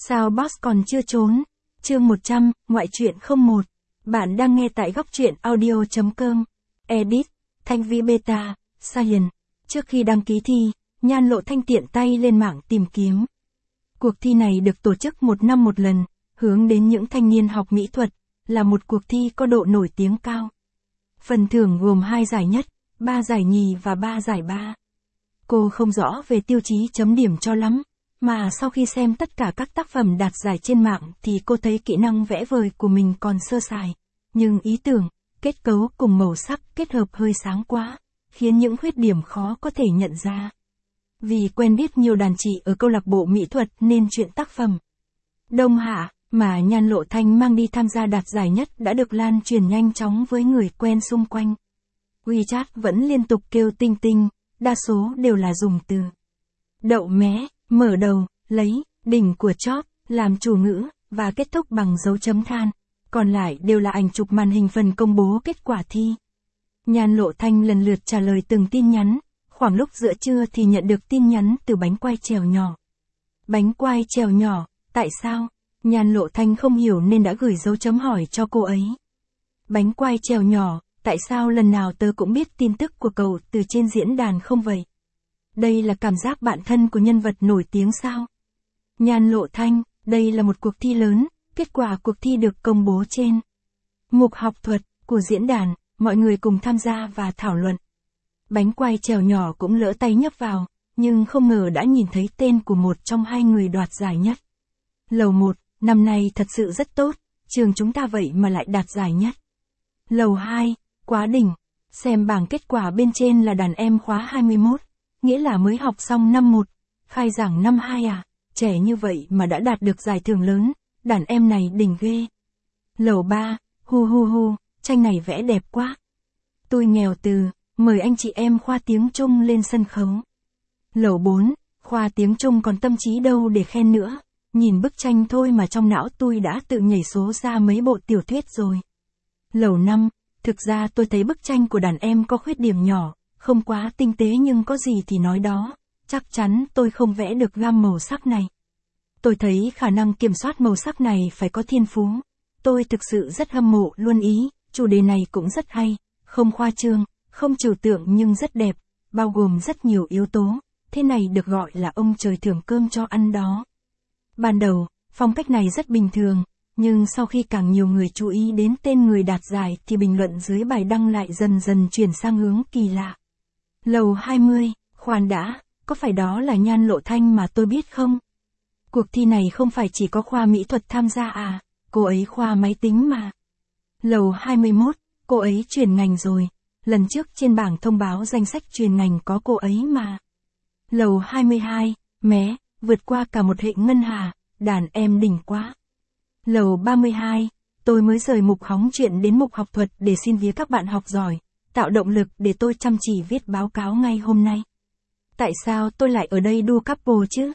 Sao boss còn chưa trốn? Chương 100, ngoại truyện 01. Bạn đang nghe tại góc truyện audio.com. Edit, Thanh Vi Beta, Science. Trước khi đăng ký thi, Nhan Lộ Thanh tiện tay lên mạng tìm kiếm. Cuộc thi này được tổ chức một năm một lần, hướng đến những thanh niên học mỹ thuật, là một cuộc thi có độ nổi tiếng cao. Phần thưởng gồm 2 giải nhất, 3 giải nhì và 3 giải ba. Cô không rõ về tiêu chí chấm điểm cho lắm, mà sau khi xem tất cả các tác phẩm đạt giải trên mạng thì cô thấy kỹ năng vẽ vời của mình còn sơ sài. Nhưng ý tưởng, kết cấu cùng màu sắc kết hợp hơi sáng quá, khiến những khuyết điểm khó có thể nhận ra. Vì quen biết nhiều đàn chị ở câu lạc bộ mỹ thuật nên chuyện tác phẩm Đông Hạ mà Nhan Lộ Thanh mang đi tham gia đạt giải nhất đã được lan truyền nhanh chóng với người quen xung quanh. WeChat vẫn liên tục kêu tinh tinh, đa số đều là dùng từ đậu mé, mở đầu, lấy, đỉnh của chóp, làm chủ ngữ, và kết thúc bằng dấu chấm than. Còn lại đều là ảnh chụp màn hình phần công bố kết quả thi. Nhan Lộ Thanh lần lượt trả lời từng tin nhắn, khoảng lúc giữa trưa thì nhận được tin nhắn từ bánh quai trèo nhỏ. Bánh quai trèo nhỏ, tại sao? Nhan Lộ Thanh không hiểu nên đã gửi dấu chấm hỏi cho cô ấy. Bánh quai trèo nhỏ, tại sao lần nào tớ cũng biết tin tức của cậu từ trên diễn đàn không vậy? Đây là cảm giác bạn thân của nhân vật nổi tiếng sao? Nhan Lộ Thanh, đây là một cuộc thi lớn, kết quả cuộc thi được công bố trên mục học thuật của diễn đàn, mọi người cùng tham gia và thảo luận. Bánh quai trèo nhỏ cũng lỡ tay nhấp vào, nhưng không ngờ đã nhìn thấy tên của một trong 2 người đoạt giải nhất. Lầu 1, năm nay thật sự rất tốt, trường chúng ta vậy mà lại đạt giải nhất. Lầu 2, quá đỉnh, xem bảng kết quả bên trên là đàn em khóa 21, nghĩa là mới học xong năm 1, khai giảng năm 2 à, trẻ như vậy mà đã đạt được giải thưởng lớn, đàn em này đỉnh ghê. Lầu 3, hu, tranh này vẽ đẹp quá. Tôi nghèo từ, mời anh chị em khoa tiếng Trung lên sân khấu. Lầu 4, khoa tiếng Trung còn tâm trí đâu để khen nữa, nhìn bức tranh thôi mà trong não tôi đã tự nhảy số ra mấy bộ tiểu thuyết rồi. Lầu 5, thực ra tôi thấy bức tranh của đàn em có khuyết điểm nhỏ, không quá tinh tế nhưng có gì thì nói đó, chắc chắn tôi không vẽ được gam màu sắc này. Tôi thấy khả năng kiểm soát màu sắc này phải có thiên phú. Tôi thực sự rất hâm mộ luôn ý, chủ đề này cũng rất hay, không khoa trương, không trừu tượng nhưng rất đẹp, bao gồm rất nhiều yếu tố, thế này được gọi là ông trời thưởng cơm cho ăn đó. Ban đầu, phong cách này rất bình thường, nhưng sau khi càng nhiều người chú ý đến tên người đạt giải thì bình luận dưới bài đăng lại dần dần chuyển sang hướng kỳ lạ. Lầu 20, khoan đã, có phải đó là Nhan Lộ Thanh mà tôi biết không? Cuộc thi này không phải chỉ có khoa mỹ thuật tham gia à, cô ấy khoa máy tính mà. Lầu 21, cô ấy chuyển ngành rồi, lần trước trên bảng thông báo danh sách chuyển ngành có cô ấy mà. Lầu 22, mé, vượt qua cả một hệ ngân hà, đàn em đỉnh quá. Lầu 32, tôi mới rời mục hóng chuyện đến mục học thuật để xin vía các bạn học giỏi, tạo động lực để tôi chăm chỉ viết báo cáo ngay hôm nay. Tại sao tôi lại ở đây đua couple chứ?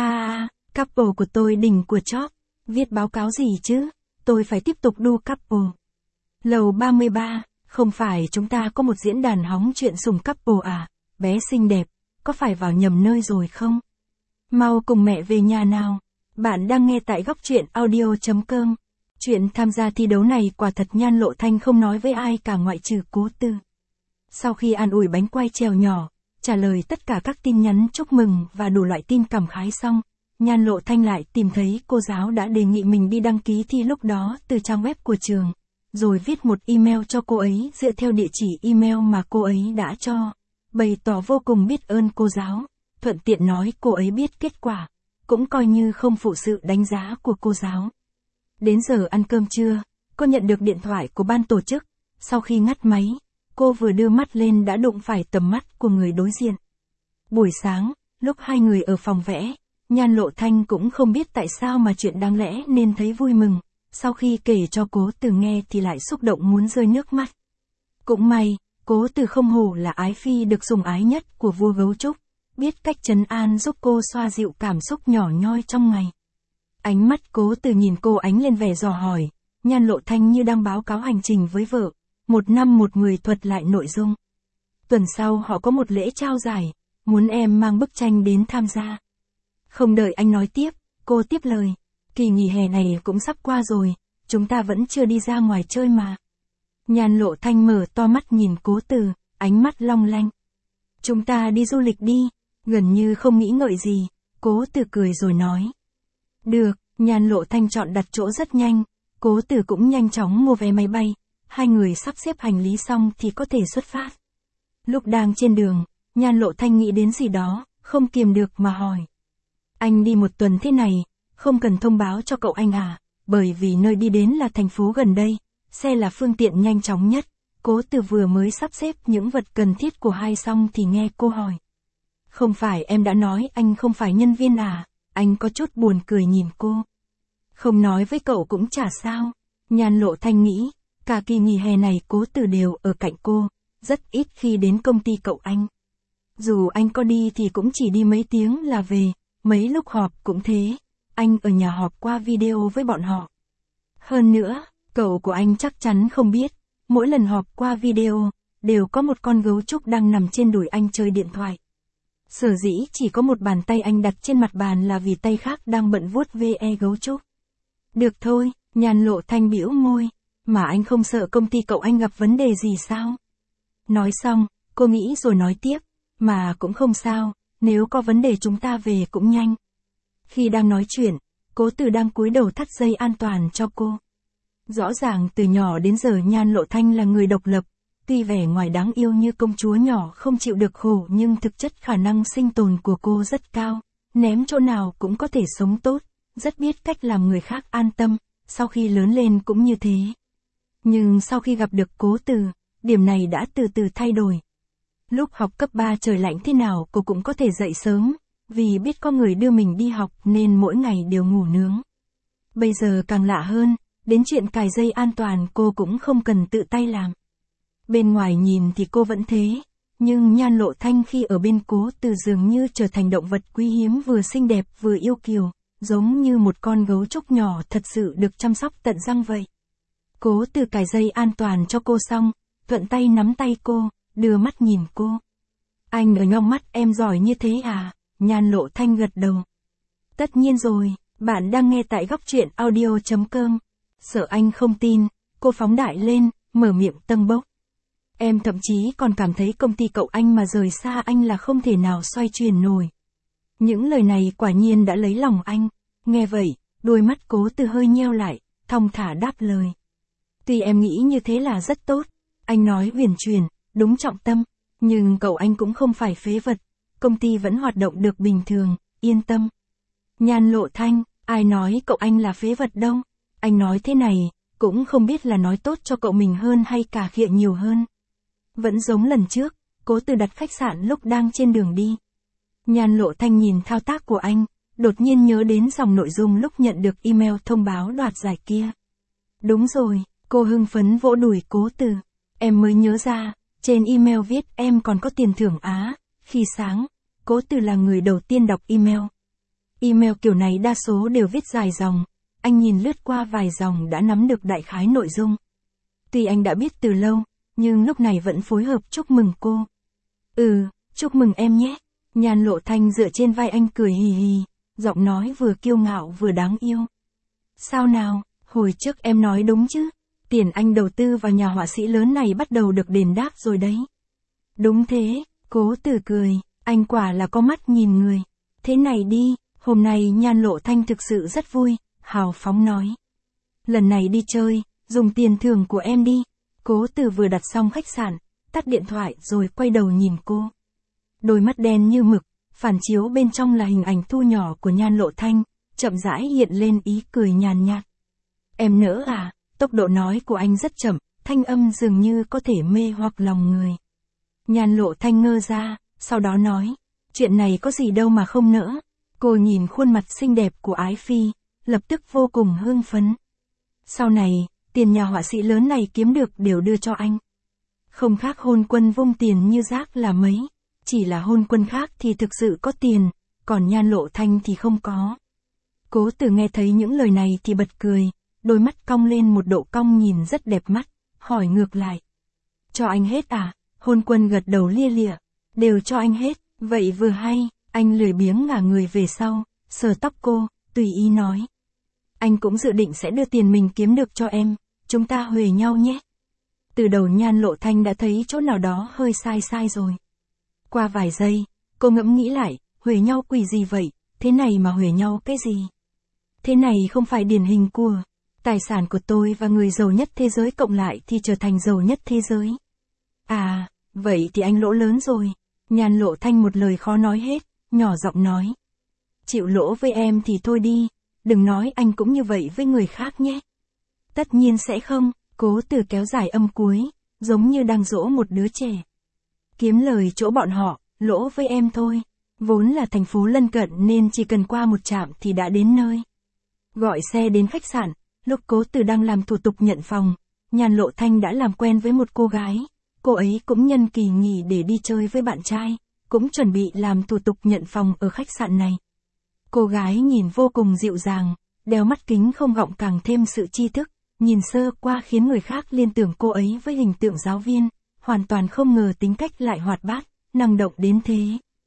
Couple của tôi đỉnh của chóp, viết báo cáo gì chứ? Tôi phải tiếp tục đua couple. Lầu 33, không phải chúng ta có một diễn đàn hóng chuyện sùng couple à? Bé xinh đẹp, có phải vào nhầm nơi rồi không? Mau cùng mẹ về nhà nào. Bạn đang nghe tại góc truyện audio.com. Chuyện tham gia thi đấu này quả thật Nhan Lộ Thanh không nói với ai cả ngoại trừ Cố Tư. Sau khi an ủi bánh quai trèo nhỏ, trả lời tất cả các tin nhắn chúc mừng và đủ loại tin cảm khái xong, Nhan Lộ Thanh lại tìm thấy cô giáo đã đề nghị mình đi đăng ký thi lúc đó từ trang web của trường, rồi viết một email cho cô ấy dựa theo địa chỉ email mà cô ấy đã cho, bày tỏ vô cùng biết ơn cô giáo, thuận tiện nói cô ấy biết kết quả, cũng coi như không phụ sự đánh giá của cô giáo. Đến giờ ăn cơm trưa, cô nhận được điện thoại của ban tổ chức, sau khi ngắt máy, cô vừa đưa mắt lên đã đụng phải tầm mắt của người đối diện. Buổi sáng, lúc 2 người ở phòng vẽ, Nhan Lộ Thanh cũng không biết tại sao mà chuyện đáng lẽ nên thấy vui mừng, sau khi kể cho Cố Từ nghe thì lại xúc động muốn rơi nước mắt. Cũng may, Cố Từ không hổ là ái phi được sủng ái nhất của vua gấu trúc, biết cách trấn an giúp cô xoa dịu cảm xúc nhỏ nhoi trong ngày. Ánh mắt Cố Từ nhìn cô ánh lên vẻ dò hỏi, Nhan Lộ Thanh như đang báo cáo hành trình với vợ, một năm một người thuật lại nội dung. Tuần sau họ có một lễ trao giải, muốn em mang bức tranh đến tham gia. Không đợi anh nói tiếp, cô tiếp lời, Kỳ nghỉ hè này cũng sắp qua rồi, chúng ta vẫn chưa đi ra ngoài chơi mà. Nhan Lộ Thanh mở to mắt nhìn Cố Từ, ánh mắt long lanh. Chúng ta đi du lịch đi, gần như không nghĩ ngợi gì, Cố Từ cười rồi nói. Được, Nhan Lộ Thanh chọn đặt chỗ rất nhanh, Cố Từ cũng nhanh chóng mua vé máy bay, hai người sắp xếp hành lý xong thì có thể xuất phát. Lúc đang trên đường, Nhan Lộ Thanh nghĩ đến gì đó, không kiềm được mà hỏi. Anh đi một tuần thế này, không cần thông báo cho cậu anh à, bởi vì nơi đi đến là thành phố gần đây, xe là phương tiện nhanh chóng nhất. Cố Từ vừa mới sắp xếp những vật cần thiết của hai xong thì nghe cô hỏi. Không phải em đã nói anh không phải nhân viên à, anh có chút buồn cười nhìn cô. Không nói với cậu cũng chả sao. Nhan Lộ Thanh nghĩ, cả kỳ nghỉ hè này Cố Từ đều ở cạnh cô, rất ít khi đến công ty cậu anh. Dù anh có đi thì cũng chỉ đi mấy tiếng là về, mấy lúc họp cũng thế, anh ở nhà họp qua video với bọn họ. Hơn nữa, cậu của anh chắc chắn không biết, mỗi lần họp qua video, đều có một con gấu trúc đang nằm trên đùi anh chơi điện thoại. Sở dĩ chỉ có một bàn tay anh đặt trên mặt bàn là vì tay khác đang bận vuốt ve gấu trúc. Được thôi, Nhan Lộ Thanh bĩu môi, mà anh không sợ công ty cậu anh gặp vấn đề gì sao? Nói xong, cô nghĩ rồi nói tiếp, mà cũng không sao, nếu có vấn đề chúng ta về cũng nhanh. Khi đang nói chuyện, Cố Từ đang cúi đầu thắt dây an toàn cho cô. Rõ ràng từ nhỏ đến giờ Nhan Lộ Thanh là người độc lập, tuy vẻ ngoài đáng yêu như công chúa nhỏ không chịu được khổ nhưng thực chất khả năng sinh tồn của cô rất cao, ném chỗ nào cũng có thể sống tốt, rất biết cách làm người khác an tâm, sau khi lớn lên cũng như thế. Nhưng sau khi gặp được Cố Từ, điểm này đã từ từ thay đổi. Lúc học cấp 3 trời lạnh thế nào cô cũng có thể dậy sớm, vì biết có người đưa mình đi học nên mỗi ngày đều ngủ nướng. Bây giờ càng lạ hơn, đến chuyện cài dây an toàn cô cũng không cần tự tay làm. Bên ngoài nhìn thì cô vẫn thế, nhưng Nhan Lộ Thanh khi ở bên Cố Từ dường như trở thành động vật quý hiếm vừa xinh đẹp vừa yêu kiều, giống như một con gấu trúc nhỏ thật sự được chăm sóc tận răng vậy. Cố Từ cài dây an toàn cho cô xong, thuận tay nắm tay cô, đưa mắt nhìn cô. Anh ở trong mắt em giỏi như thế à? Nhan Lộ Thanh gật đầu. Tất nhiên rồi, bạn đang nghe tại góc truyện audio.com. Sợ anh không tin, cô phóng đại lên, mở miệng tâng bốc. Em thậm chí còn cảm thấy công ty cậu anh mà rời xa anh là không thể nào xoay chuyển nổi. Những lời này quả nhiên đã lấy lòng anh. Nghe vậy, đôi mắt Cố Từ hơi nheo lại, thong thả đáp lời. Tuy em nghĩ như thế là rất tốt, anh nói huyền chuyển, đúng trọng tâm, nhưng cậu anh cũng không phải phế vật, công ty vẫn hoạt động được bình thường, yên tâm. Nhan Lộ Thanh, ai nói cậu anh là phế vật đâu, anh nói thế này, cũng không biết là nói tốt cho cậu mình hơn hay cà khịa nhiều hơn. Vẫn giống lần trước, Cố Từ đặt khách sạn lúc đang trên đường đi. Nhan Lộ Thanh nhìn thao tác của anh, đột nhiên nhớ đến dòng nội dung lúc nhận được email thông báo đoạt giải kia. Đúng rồi, cô hưng phấn vỗ đùi Cố Từ. Em mới nhớ ra, trên email viết em còn có tiền thưởng á. Khi sáng, Cố Từ là người đầu tiên đọc email. Email kiểu này đa số đều viết dài dòng, anh nhìn lướt qua vài dòng đã nắm được đại khái nội dung. Tuy anh đã biết từ lâu, nhưng lúc này vẫn phối hợp chúc mừng cô. Chúc mừng em nhé. Nhan Lộ Thanh dựa trên vai anh cười hì hì, giọng nói vừa kiêu ngạo vừa đáng yêu. Sao nào, hồi trước em nói đúng chứ, tiền anh đầu tư vào nhà họa sĩ lớn này bắt đầu được đền đáp rồi đấy. Đúng thế, Cố Từ cười, anh quả là có mắt nhìn người. Thế này đi, hôm nay Nhan Lộ Thanh thực sự rất vui, hào phóng nói. Lần này đi chơi, dùng tiền thưởng của em đi. Cố Từ vừa đặt xong khách sạn, tắt điện thoại rồi quay đầu nhìn cô. Đôi mắt đen như mực, phản chiếu bên trong là hình ảnh thu nhỏ của Nhan Lộ Thanh, chậm rãi hiện lên ý cười nhàn nhạt. Em nỡ à? Tốc độ nói của anh rất chậm, thanh âm dường như có thể mê hoặc lòng người. Nhan Lộ Thanh ngơ ra, sau đó nói, chuyện này có gì đâu mà không nỡ. Cô nhìn khuôn mặt xinh đẹp của Ái Phi, lập tức vô cùng hưng phấn. Sau này, tiền nhà họa sĩ lớn này kiếm được đều đưa cho anh. Không khác Hôn Quân vung tiền như rác là mấy, chỉ là Hôn Quân khác thì thực sự có tiền, còn Nhan Lộ Thanh thì không có. Cố Từ nghe thấy những lời này thì bật cười, đôi mắt cong lên một độ cong nhìn rất đẹp mắt, hỏi ngược lại. Cho anh hết à? Hôn Quân gật đầu lia lịa, đều cho anh hết, vậy vừa hay, anh lười biếng ngả người về sau, sờ tóc cô, tùy ý nói. anh cũng dự định sẽ đưa tiền mình kiếm được cho em, chúng ta huề nhau nhé. Từ đầu Nhan Lộ Thanh đã thấy chỗ nào đó hơi sai sai rồi. Qua vài giây, cô ngẫm nghĩ lại, huề nhau quỷ gì vậy, thế này mà huề nhau cái gì? Thế này không phải điển hình của tài sản của tôi và người giàu nhất thế giới cộng lại thì trở thành giàu nhất thế giới. À, vậy thì anh lỗ lớn rồi. Nhan Lộ Thanh một lời khó nói hết, nhỏ giọng nói. Chịu lỗ với em thì thôi đi, đừng nói anh cũng như vậy với người khác nhé. Tất nhiên sẽ không, Cố Từ kéo dài âm cuối, giống như đang dỗ một đứa trẻ. Kiếm lời chỗ bọn họ, lỗ với em thôi. Vốn là thành phố lân cận nên chỉ cần qua một trạm thì đã đến nơi. Gọi xe đến khách sạn, lúc Cố Từ đang làm thủ tục nhận phòng, Nhan Lộ Thanh đã làm quen với một cô gái. Cô ấy cũng nhân kỳ nghỉ để đi chơi với bạn trai, cũng chuẩn bị làm thủ tục nhận phòng ở khách sạn này. Cô gái nhìn vô cùng dịu dàng, đeo mắt kính không gọng càng thêm sự tri thức, nhìn sơ qua khiến người khác liên tưởng cô ấy với hình tượng giáo viên, hoàn toàn không ngờ tính cách lại hoạt bát, năng động đến thế.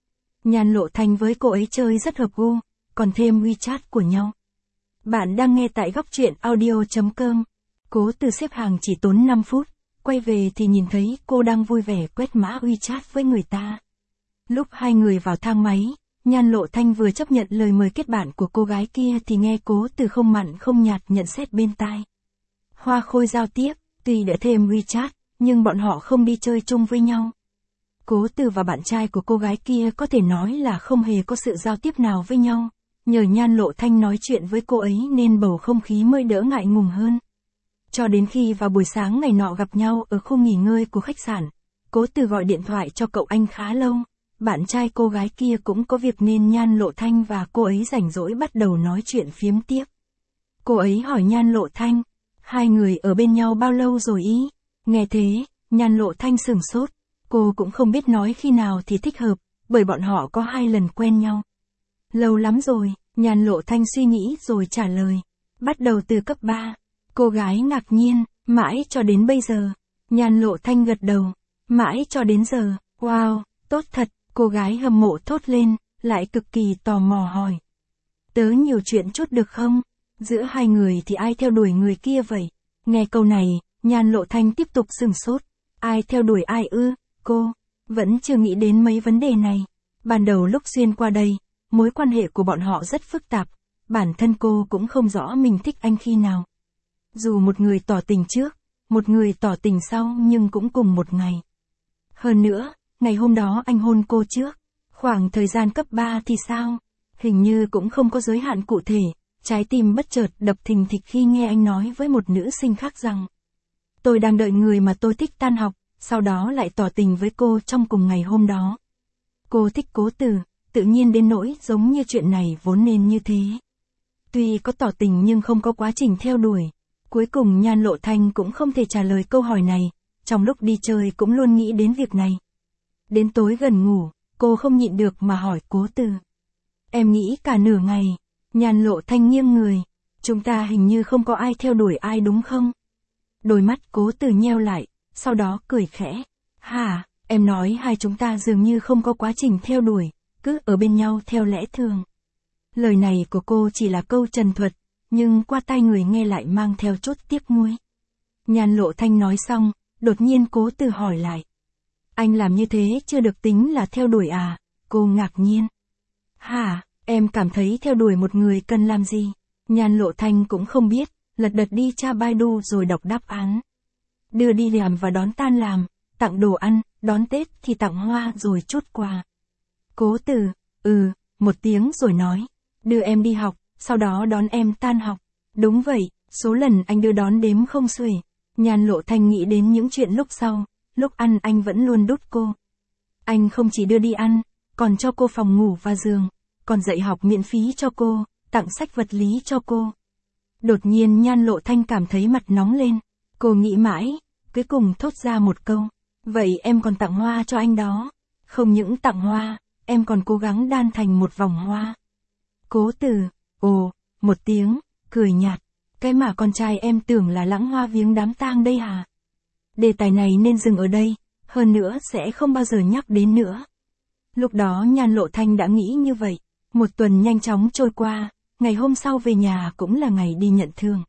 Nhan Lộ Thanh với cô ấy chơi rất hợp gu, còn thêm WeChat của nhau. Bạn đang nghe tại góc truyện audio.com. Cố Từ xếp hàng chỉ tốn 5 phút, quay về thì nhìn thấy cô đang vui vẻ quét mã WeChat với người ta. Lúc hai người vào thang máy, Nhan Lộ Thanh vừa chấp nhận lời mời kết bạn của cô gái kia thì nghe Cố Từ không mặn không nhạt nhận xét bên tai. Hoa khôi giao tiếp, tuy đã thêm WeChat, nhưng bọn họ không đi chơi chung với nhau. Cố Từ và bạn trai của cô gái kia có thể nói là không hề có sự giao tiếp nào với nhau. Nhờ Nhan Lộ Thanh nói chuyện với cô ấy nên bầu không khí mới đỡ ngại ngùng hơn. Cho đến khi vào buổi sáng ngày nọ gặp nhau ở khu nghỉ ngơi của khách sạn, Cố Từ gọi điện thoại cho cậu anh khá lâu. Bạn trai cô gái kia cũng có việc nên Nhan Lộ Thanh và cô ấy rảnh rỗi bắt đầu nói chuyện phiếm tiếp. Cô ấy hỏi Nhan Lộ Thanh, hai người ở bên nhau bao lâu rồi ý? Nghe thế, Nhan Lộ Thanh sửng sốt, cô cũng không biết nói khi nào thì thích hợp, bởi bọn họ có 2 lần quen nhau. Lâu lắm rồi, Nhan Lộ Thanh suy nghĩ rồi trả lời. Bắt đầu từ cấp 3. Cô gái ngạc nhiên, mãi cho đến bây giờ. Nhan Lộ Thanh gật đầu. Mãi cho đến giờ, wow, tốt thật, cô gái hâm mộ thốt lên, lại cực kỳ tò mò hỏi. Tớ nhiều chuyện chút được không? Giữa hai người thì ai theo đuổi người kia vậy? Nghe câu này, Nhan Lộ Thanh tiếp tục sửng sốt. Ai theo đuổi ai ư? Cô vẫn chưa nghĩ đến mấy vấn đề này. Ban đầu lúc xuyên qua đây, mối quan hệ của bọn họ rất phức tạp, bản thân cô cũng không rõ mình thích anh khi nào. Dù một người tỏ tình trước, một người tỏ tình sau nhưng cũng cùng một ngày. Hơn nữa, ngày hôm đó anh hôn cô trước, khoảng thời gian cấp 3 thì sao? Hình như cũng không có giới hạn cụ thể, trái tim bất chợt đập thình thịch khi nghe anh nói với một nữ sinh khác rằng tôi đang đợi người mà tôi thích tan học, sau đó lại tỏ tình với cô trong cùng ngày hôm đó. Cô thích Cố Từ, tự nhiên đến nỗi giống như chuyện này vốn nên như thế. Tuy có tỏ tình nhưng không có quá trình theo đuổi. Cuối cùng Nhan Lộ Thanh cũng không thể trả lời câu hỏi này, trong lúc đi chơi cũng luôn nghĩ đến việc này. Đến tối gần ngủ, cô không nhịn được mà hỏi Cố Từ. Em nghĩ cả nửa ngày. Nhan Lộ Thanh nghiêng người. Chúng ta hình như không có ai theo đuổi ai đúng không? Đôi mắt Cố Từ nheo lại, sau đó cười khẽ. Hả, em nói hai chúng ta dường như không có quá trình theo đuổi, cứ ở bên nhau theo lẽ thường. Lời này của cô chỉ là câu trần thuật, nhưng qua tai người nghe lại mang theo chút tiếc nuối. Nhan Lộ Thanh nói xong, đột nhiên Cố Từ hỏi lại. Anh làm như thế chưa được tính là theo đuổi à? Cô ngạc nhiên. Hả, em cảm thấy theo đuổi một người cần làm gì? Nhan Lộ Thanh cũng không biết, lật đật đi tra Baidu rồi đọc đáp án. Đưa đi làm và đón tan làm, tặng đồ ăn, đón Tết thì tặng hoa rồi chút quà. Cố Từ, một tiếng rồi nói. Đưa em đi học, sau đó đón em tan học. Đúng vậy, số lần anh đưa đón đếm không xuể. Nhan Lộ Thanh nghĩ đến những chuyện lúc sau, lúc ăn anh vẫn luôn đút cô. Anh không chỉ đưa đi ăn, còn cho cô phòng ngủ và giường, còn dạy học miễn phí cho cô, tặng sách vật lý cho cô. Đột nhiên Nhan Lộ Thanh cảm thấy mặt nóng lên. Cô nghĩ mãi, cuối cùng thốt ra một câu. Vậy em còn tặng hoa cho anh đó. Không những tặng hoa, em còn cố gắng đan thành một vòng hoa. Cố Từ, một tiếng, cười nhạt. Cái mà con trai em tưởng là lãng hoa viếng đám tang đây hả? Đề tài này nên dừng ở đây, hơn nữa sẽ không bao giờ nhắc đến nữa. Lúc đó Nhan Lộ Thanh đã nghĩ như vậy. Một tuần nhanh chóng trôi qua, ngày hôm sau về nhà cũng là ngày đi nhận thương.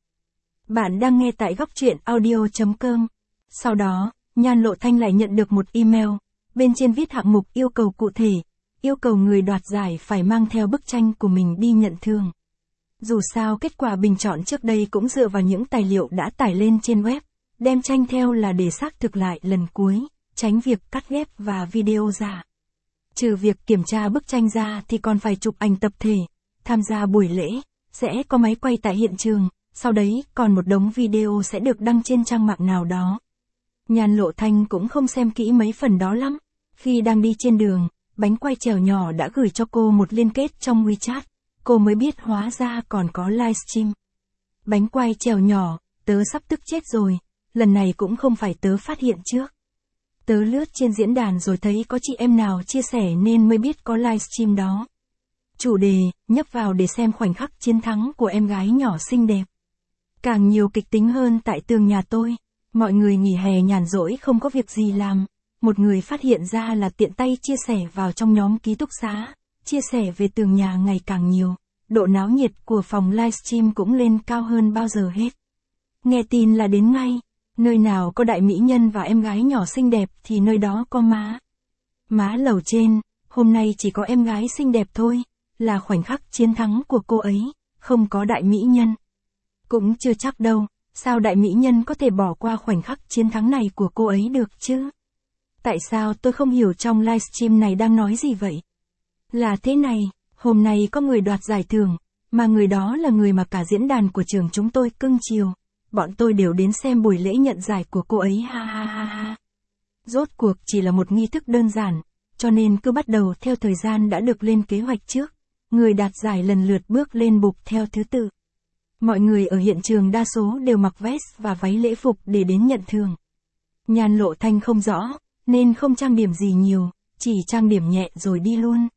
Bạn đang nghe tại góc truyện audio.com. Sau đó, Nhan Lộ Thanh lại nhận được một email, bên trên viết hạng mục yêu cầu cụ thể, yêu cầu người đoạt giải phải mang theo bức tranh của mình đi nhận thương. Dù sao kết quả bình chọn trước đây cũng dựa vào những tài liệu đã tải lên trên web, đem tranh theo là để xác thực lại lần cuối, tránh việc cắt ghép và video giả. Trừ việc kiểm tra bức tranh ra thì còn phải chụp ảnh tập thể, tham gia buổi lễ, sẽ có máy quay tại hiện trường, sau đấy còn một đống video sẽ được đăng trên trang mạng nào đó. Nhan Lộ Thanh cũng không xem kỹ mấy phần đó lắm. Khi đang đi trên đường, bánh quay trèo nhỏ đã gửi cho cô một liên kết trong WeChat, cô mới biết hóa ra còn có livestream. Bánh quay trèo nhỏ, tớ sắp tức chết rồi, lần này cũng không phải tớ phát hiện trước. Tớ lướt trên diễn đàn rồi thấy có chị em nào chia sẻ nên mới biết có livestream đó. Chủ đề, nhấp vào để xem khoảnh khắc chiến thắng của em gái nhỏ xinh đẹp. Càng nhiều kịch tính hơn tại tường nhà tôi, mọi người nghỉ hè nhàn rỗi không có việc gì làm. Một người phát hiện ra là tiện tay chia sẻ vào trong nhóm ký túc xá, chia sẻ về tường nhà ngày càng nhiều, độ náo nhiệt của phòng livestream cũng lên cao hơn bao giờ hết. Nghe tin là đến ngay, nơi nào có đại mỹ nhân và em gái nhỏ xinh đẹp thì nơi đó có má. Má lầu trên, hôm nay chỉ có em gái xinh đẹp thôi, là khoảnh khắc chiến thắng của cô ấy, không có đại mỹ nhân. Cũng chưa chắc đâu, sao đại mỹ nhân có thể bỏ qua khoảnh khắc chiến thắng này của cô ấy được chứ? Tại sao tôi không hiểu trong livestream này đang nói gì vậy? Là thế này, hôm nay có người đoạt giải thưởng, mà người đó là người mà cả diễn đàn của trường chúng tôi cưng chiều. Bọn tôi đều đến xem buổi lễ nhận giải của cô ấy ha ha ha ha. Rốt cuộc chỉ là một nghi thức đơn giản, cho nên cứ bắt đầu theo thời gian đã được lên kế hoạch trước. Người đạt giải lần lượt bước lên bục theo thứ tự. Mọi người ở hiện trường đa số đều mặc vest và váy lễ phục để đến nhận thưởng. Nhan Lộ Thanh không rõ, nên không trang điểm gì nhiều, chỉ trang điểm nhẹ rồi đi luôn.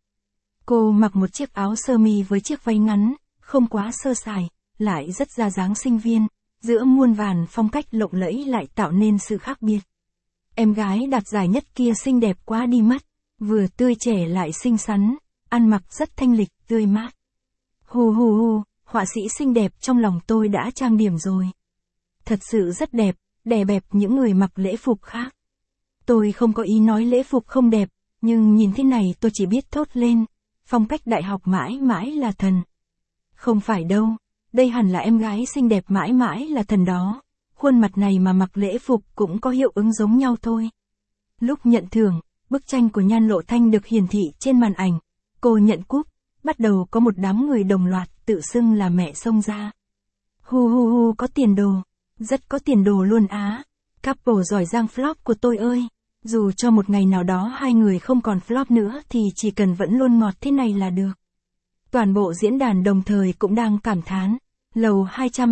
Cô mặc một chiếc áo sơ mi với chiếc váy ngắn, không quá sơ sài, lại rất ra dáng sinh viên, giữa muôn vàn phong cách lộng lẫy lại tạo nên sự khác biệt. Em gái đạt giải nhất kia xinh đẹp quá đi mất, vừa tươi trẻ lại xinh xắn, ăn mặc rất thanh lịch, tươi mát. Hù hù hù, họa sĩ xinh đẹp trong lòng tôi đã trang điểm rồi. Thật sự rất đẹp, đè bẹp những người mặc lễ phục khác. Tôi không có ý nói lễ phục không đẹp, nhưng nhìn thế này tôi chỉ biết thốt lên, phong cách đại học mãi mãi là thần. Không phải đâu, đây hẳn là em gái xinh đẹp mãi mãi là thần đó, khuôn mặt này mà mặc lễ phục cũng có hiệu ứng giống nhau thôi. Lúc nhận thưởng, bức tranh của Nhan Lộ Thanh được hiển thị trên màn ảnh, cô nhận cúp, bắt đầu có một đám người đồng loạt tự xưng là mẹ xông ra. Hu hu hu, có tiền đồ, rất có tiền đồ luôn á, couple giỏi giang flop của tôi ơi. Dù cho một ngày nào đó hai người không còn flop nữa thì chỉ cần vẫn luôn ngọt thế này là được. Toàn bộ diễn đàn đồng thời cũng đang cảm thán. Lầu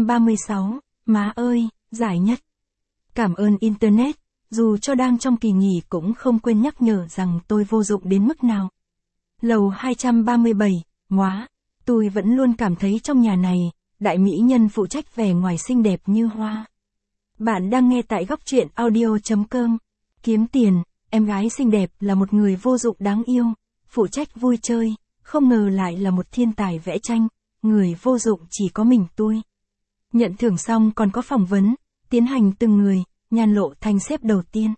236, má ơi, giải nhất. Cảm ơn Internet, dù cho đang trong kỳ nghỉ cũng không quên nhắc nhở rằng tôi vô dụng đến mức nào. Lầu 237, móa, tôi vẫn luôn cảm thấy trong nhà này, đại mỹ nhân phụ trách vẻ ngoài xinh đẹp như hoa. Bạn đang nghe tại góc truyện audio.com. Kiếm tiền, em gái xinh đẹp là một người vô dụng đáng yêu, phụ trách vui chơi, không ngờ lại là một thiên tài vẽ tranh, người vô dụng chỉ có mình tôi. Nhận thưởng xong còn có phỏng vấn, tiến hành từng người, Nhan Lộ Thanh xếp đầu tiên.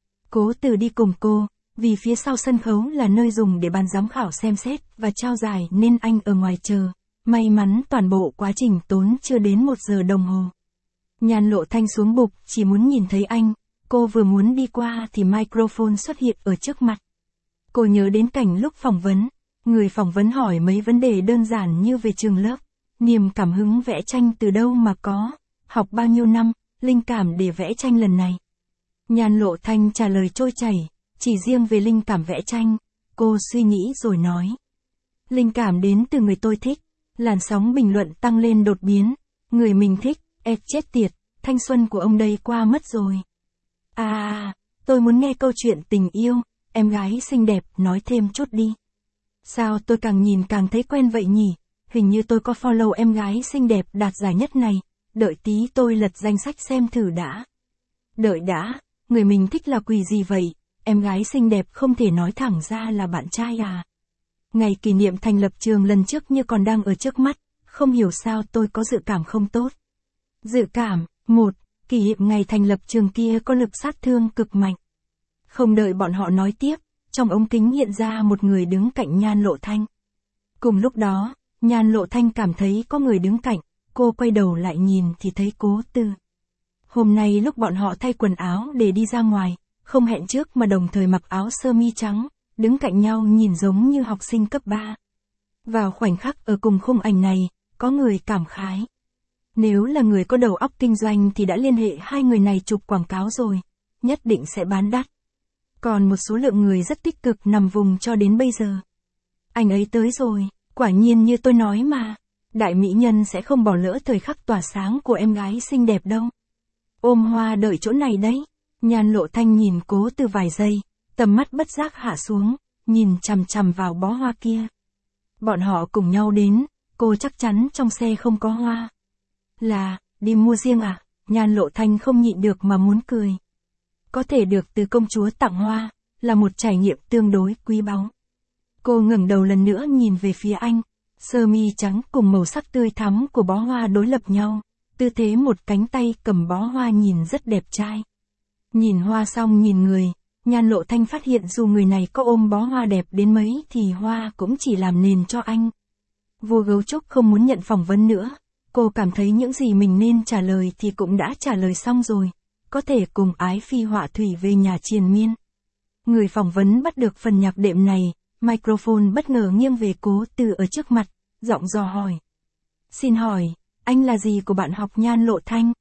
Cố Từ đi cùng cô, vì phía sau sân khấu là nơi dùng để ban giám khảo xem xét và trao giải nên anh ở ngoài chờ, may mắn toàn bộ quá trình tốn chưa đến 1 giờ đồng hồ. Nhan Lộ Thanh xuống bục chỉ muốn nhìn thấy anh. Cô vừa muốn đi qua thì microphone xuất hiện ở trước mặt. Cô nhớ đến cảnh lúc phỏng vấn, người phỏng vấn hỏi mấy vấn đề đơn giản như về trường lớp, niềm cảm hứng vẽ tranh từ đâu mà có, học bao nhiêu năm, linh cảm để vẽ tranh lần này. Nhan Lộ Thanh trả lời trôi chảy, chỉ riêng về linh cảm vẽ tranh, cô suy nghĩ rồi nói. Linh cảm đến từ người tôi thích, làn sóng bình luận tăng lên đột biến, người mình thích, chết tiệt, thanh xuân của ông đây qua mất rồi. À, tôi muốn nghe câu chuyện tình yêu, em gái xinh đẹp nói thêm chút đi. Sao tôi càng nhìn càng thấy quen vậy nhỉ, hình như tôi có follow em gái xinh đẹp đạt giải nhất này, đợi tí tôi lật danh sách xem thử đã. Đợi đã, người mình thích là quỷ gì vậy, em gái xinh đẹp không thể nói thẳng ra là bạn trai à. Ngày kỷ niệm thành lập trường lần trước như còn đang ở trước mắt, Không hiểu sao tôi có dự cảm không tốt. Dự cảm, 1. Kỷ niệm ngày thành lập trường kia có lực sát thương cực mạnh. Không đợi bọn họ nói tiếp, trong ống kính hiện ra một người đứng cạnh Nhan Lộ Thanh. Cùng lúc đó, Nhan Lộ Thanh cảm thấy có người đứng cạnh, cô quay đầu lại nhìn thì thấy Cố Tư. Hôm nay lúc bọn họ thay quần áo để đi ra ngoài, không hẹn trước mà đồng thời mặc áo sơ mi trắng, đứng cạnh nhau nhìn giống như học sinh cấp 3. Vào khoảnh khắc ở cùng khung ảnh này, có người cảm khái. Nếu là người có đầu óc kinh doanh thì đã liên hệ hai người này chụp quảng cáo rồi, nhất định sẽ bán đắt. Còn một số lượng người rất tích cực nằm vùng cho đến bây giờ. Anh ấy tới rồi, quả nhiên như tôi nói mà, đại mỹ nhân sẽ không bỏ lỡ thời khắc tỏa sáng của em gái xinh đẹp đâu. Ôm hoa đợi chỗ này đấy. Nhan Lộ Thanh nhìn Cố Tư vài giây, tầm mắt bất giác hạ xuống, nhìn chằm chằm vào bó hoa kia. Bọn họ cùng nhau đến, cô chắc chắn trong xe không có hoa. Là, đi mua riêng à? Nhan Lộ Thanh không nhịn được mà muốn cười. Có thể được từ công chúa tặng hoa, là một trải nghiệm tương đối quý báu. Cô ngẩng đầu lần nữa nhìn về phía anh, sơ mi trắng cùng màu sắc tươi thắm của bó hoa đối lập nhau, tư thế một cánh tay cầm bó hoa nhìn rất đẹp trai. Nhìn hoa xong nhìn người, Nhan Lộ Thanh phát hiện dù người này có ôm bó hoa đẹp đến mấy thì hoa cũng chỉ làm nền cho anh. Vua Gấu Trúc không muốn nhận phỏng vấn nữa, cô cảm thấy những gì mình nên trả lời thì cũng đã trả lời xong rồi, có thể cùng Ái Phi họa thủy về nhà triền miên. Người phỏng vấn bắt được phần nhạc đệm này, microphone bất ngờ nghiêng về Cố Tư ở trước mặt, giọng dò hỏi. Xin hỏi, anh là gì của bạn học Nhan Lộ Thanh?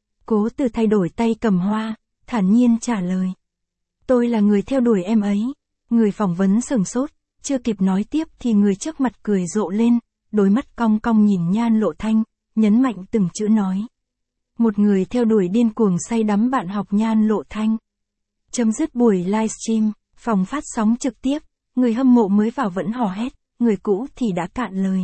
Cố Tư thay đổi tay cầm hoa, thản nhiên trả lời. Tôi là người theo đuổi em ấy. Người phỏng vấn sửng sốt, chưa kịp nói tiếp thì người trước mặt cười rộ lên, đôi mắt cong cong nhìn Nhan Lộ Thanh, nhấn mạnh từng chữ nói. Một người theo đuổi điên cuồng say đắm bạn học Nhan Lộ Thanh. Chấm dứt buổi livestream, phòng phát sóng trực tiếp, người hâm mộ mới vào vẫn hò hét, người cũ thì đã cạn lời.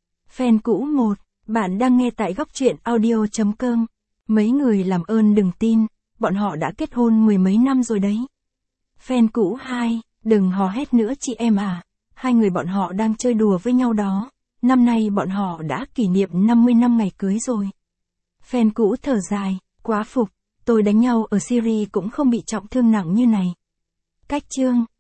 Fan cũ 1, bạn đang nghe tại góc truyện audio.com. Mấy người làm ơn đừng tin, bọn họ đã kết hôn mười mấy năm rồi đấy. Fan cũ 2, đừng hò hét nữa chị em à, hai người bọn họ đang chơi đùa với nhau đó, năm nay bọn họ đã kỷ niệm 50 năm ngày cưới rồi. Fan cũ thở dài, quá phục, tôi đánh nhau ở Syria cũng không bị trọng thương nặng như này. Cách chương